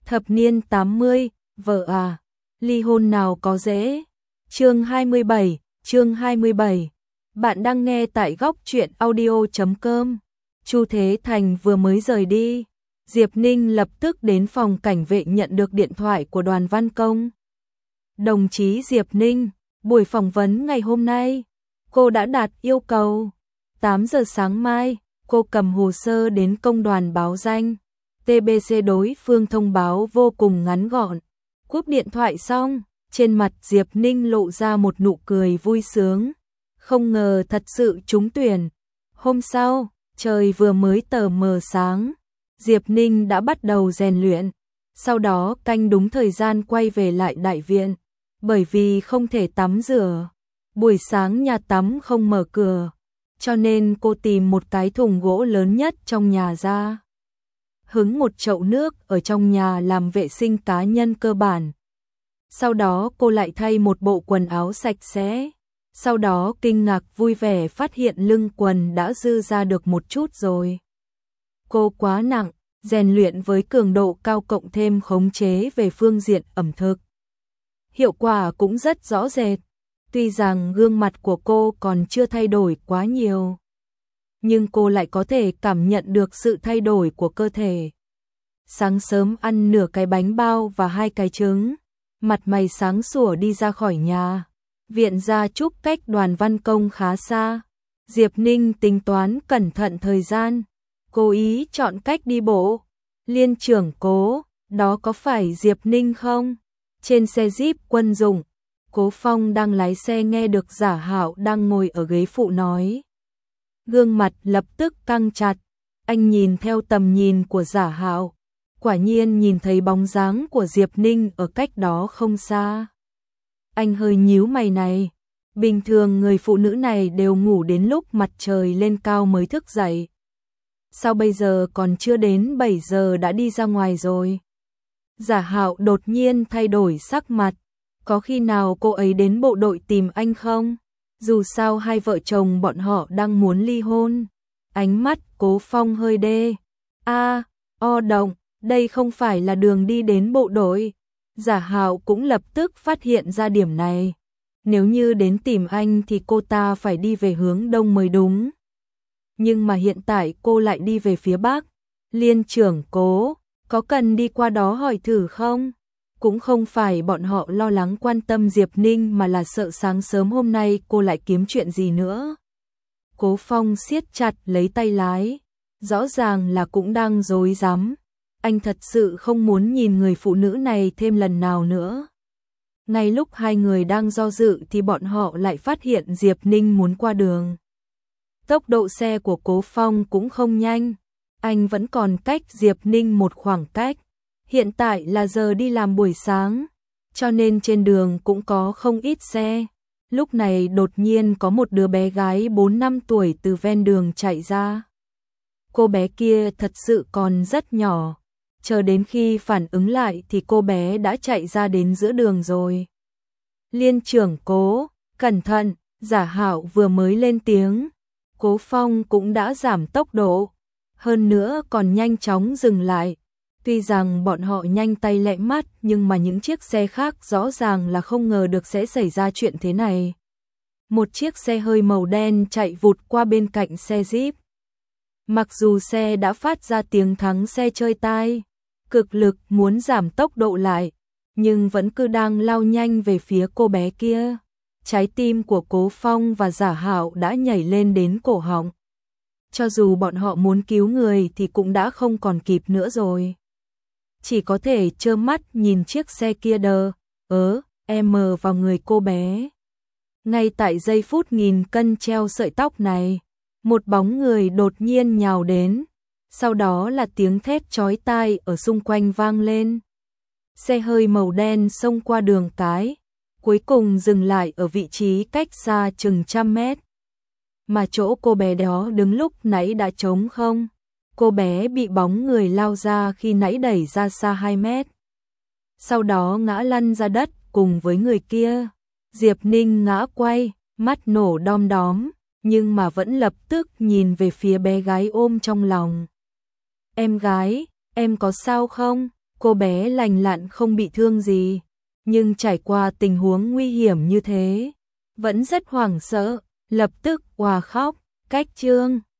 Thập niên 80, vợ à, ly hôn nào có dễ. Chương 27. Bạn đang nghe tại góc truyện audio.com. Chu Thế Thành vừa mới rời đi, Diệp Ninh lập tức đến phòng cảnh vệ nhận được điện thoại của Đoàn Văn Công. Đồng chí Diệp Ninh, buổi phỏng vấn ngày hôm nay, cô đã đạt yêu cầu. 8 giờ sáng mai, cô cầm hồ sơ đến công đoàn báo danh. TBC đối phương thông báo vô cùng ngắn gọn. Cúp điện thoại xong, trên mặt Diệp Ninh lộ ra một nụ cười vui sướng. Không ngờ thật sự trúng tuyển. Hôm sau, trời vừa mới tờ mờ sáng, Diệp Ninh đã bắt đầu rèn luyện. Sau đó canh đúng thời gian quay về lại đại viện. Bởi vì không thể tắm rửa, buổi sáng nhà tắm không mở cửa, cho nên cô tìm một cái thùng gỗ lớn nhất trong nhà ra. Hứng một chậu nước ở trong nhà làm vệ sinh cá nhân cơ bản. Sau đó cô lại thay một bộ quần áo sạch sẽ. Sau đó kinh ngạc vui vẻ phát hiện lưng quần đã dư ra được một chút rồi. Cô quá nặng, rèn luyện với cường độ cao cộng thêm khống chế về phương diện ẩm thực. Hiệu quả cũng rất rõ rệt. Tuy rằng gương mặt của cô còn chưa thay đổi quá nhiều, nhưng cô lại có thể cảm nhận được sự thay đổi của cơ thể. Sáng sớm ăn nửa cái bánh bao và 2 cái trứng, mặt mày sáng sủa đi ra khỏi nhà. Viện Gia Trúc cách Đoàn Văn Công khá xa. Diệp Ninh tính toán cẩn thận thời gian, cố ý chọn cách đi bộ. Liên trưởng Cố, đó có phải Diệp Ninh không? Trên xe Jeep quân dụng, Cố Phong đang lái xe nghe được Giả Hạo đang ngồi ở ghế phụ nói. Gương mặt lập tức căng chặt, anh nhìn theo tầm nhìn của Giả Hạo, quả nhiên nhìn thấy bóng dáng của Diệp Ninh ở cách đó không xa. Anh hơi nhíu mày này, bình thường người phụ nữ này đều ngủ đến lúc mặt trời lên cao mới thức dậy. Sao bây giờ còn chưa đến 7 giờ đã đi ra ngoài rồi? Giả Hạo đột nhiên thay đổi sắc mặt, có khi nào cô ấy đến bộ đội tìm anh không? Dù sao hai vợ chồng bọn họ đang muốn ly hôn. Ánh mắt Cố Phong hơi đê. Động, đây không phải là đường đi đến bộ đội. Giả Hạo cũng lập tức phát hiện ra điểm này. Nếu như đến tìm anh thì cô ta phải đi về hướng đông mới đúng. Nhưng mà hiện tại cô lại đi về phía bắc. Liên trưởng Cố, có cần đi qua đó hỏi thử không? Cũng không phải bọn họ lo lắng quan tâm Diệp Ninh mà là sợ sáng sớm hôm nay cô lại kiếm chuyện gì nữa. Cố Phong siết chặt lấy tay lái, rõ ràng là cũng đang rối rắm. Anh thật sự không muốn nhìn người phụ nữ này thêm lần nào nữa. Ngay lúc hai người đang do dự thì bọn họ lại phát hiện Diệp Ninh muốn qua đường. Tốc độ xe của Cố Phong cũng không nhanh, anh vẫn còn cách Diệp Ninh một khoảng cách. Hiện tại là giờ đi làm buổi sáng, cho nên trên đường cũng có không ít xe. Lúc này đột nhiên có một đứa bé gái 4-5 tuổi từ ven đường chạy ra. Cô bé kia thật sự còn rất nhỏ, chờ đến khi phản ứng lại thì cô bé đã chạy ra đến giữa đường rồi. Liên trưởng Cố, cẩn thận, Giả Hạo vừa mới lên tiếng, Cố Phong cũng đã giảm tốc độ, hơn nữa còn nhanh chóng dừng lại. Tuy rằng bọn họ nhanh tay lẹ mắt nhưng mà những chiếc xe khác rõ ràng là không ngờ được sẽ xảy ra chuyện thế này. Một chiếc xe hơi màu đen chạy vụt qua bên cạnh xe Jeep. Mặc dù xe đã phát ra tiếng thắng xe chơi tai, cực lực muốn giảm tốc độ lại, nhưng vẫn cứ đang lao nhanh về phía cô bé kia. Trái tim của Cố Phong và Giả Hạo đã nhảy lên đến cổ họng. Cho dù bọn họ muốn cứu người thì cũng đã không còn kịp nữa rồi. Chỉ có thể trơ mắt nhìn chiếc xe kia vào người cô bé. Ngay tại giây phút nghìn cân treo sợi tóc này, một bóng người đột nhiên nhào đến, sau đó là tiếng thét chói tai ở xung quanh vang lên. Xe hơi màu đen xông qua đường cái, cuối cùng dừng lại ở vị trí cách xa chừng 100 mét. Mà chỗ cô bé đó đứng lúc nãy đã trống không. Cô bé bị bóng người lao ra khi nãy đẩy ra xa 2 mét. Sau đó ngã lăn ra đất cùng với người kia. Diệp Ninh ngã quay, mắt nổ đom đóm, nhưng mà vẫn lập tức nhìn về phía bé gái ôm trong lòng. Em gái, em có sao không? cô bé lành lặn không bị thương gì, nhưng trải qua tình huống nguy hiểm như thế, vẫn rất hoảng sợ, lập tức òa khóc. Cách chương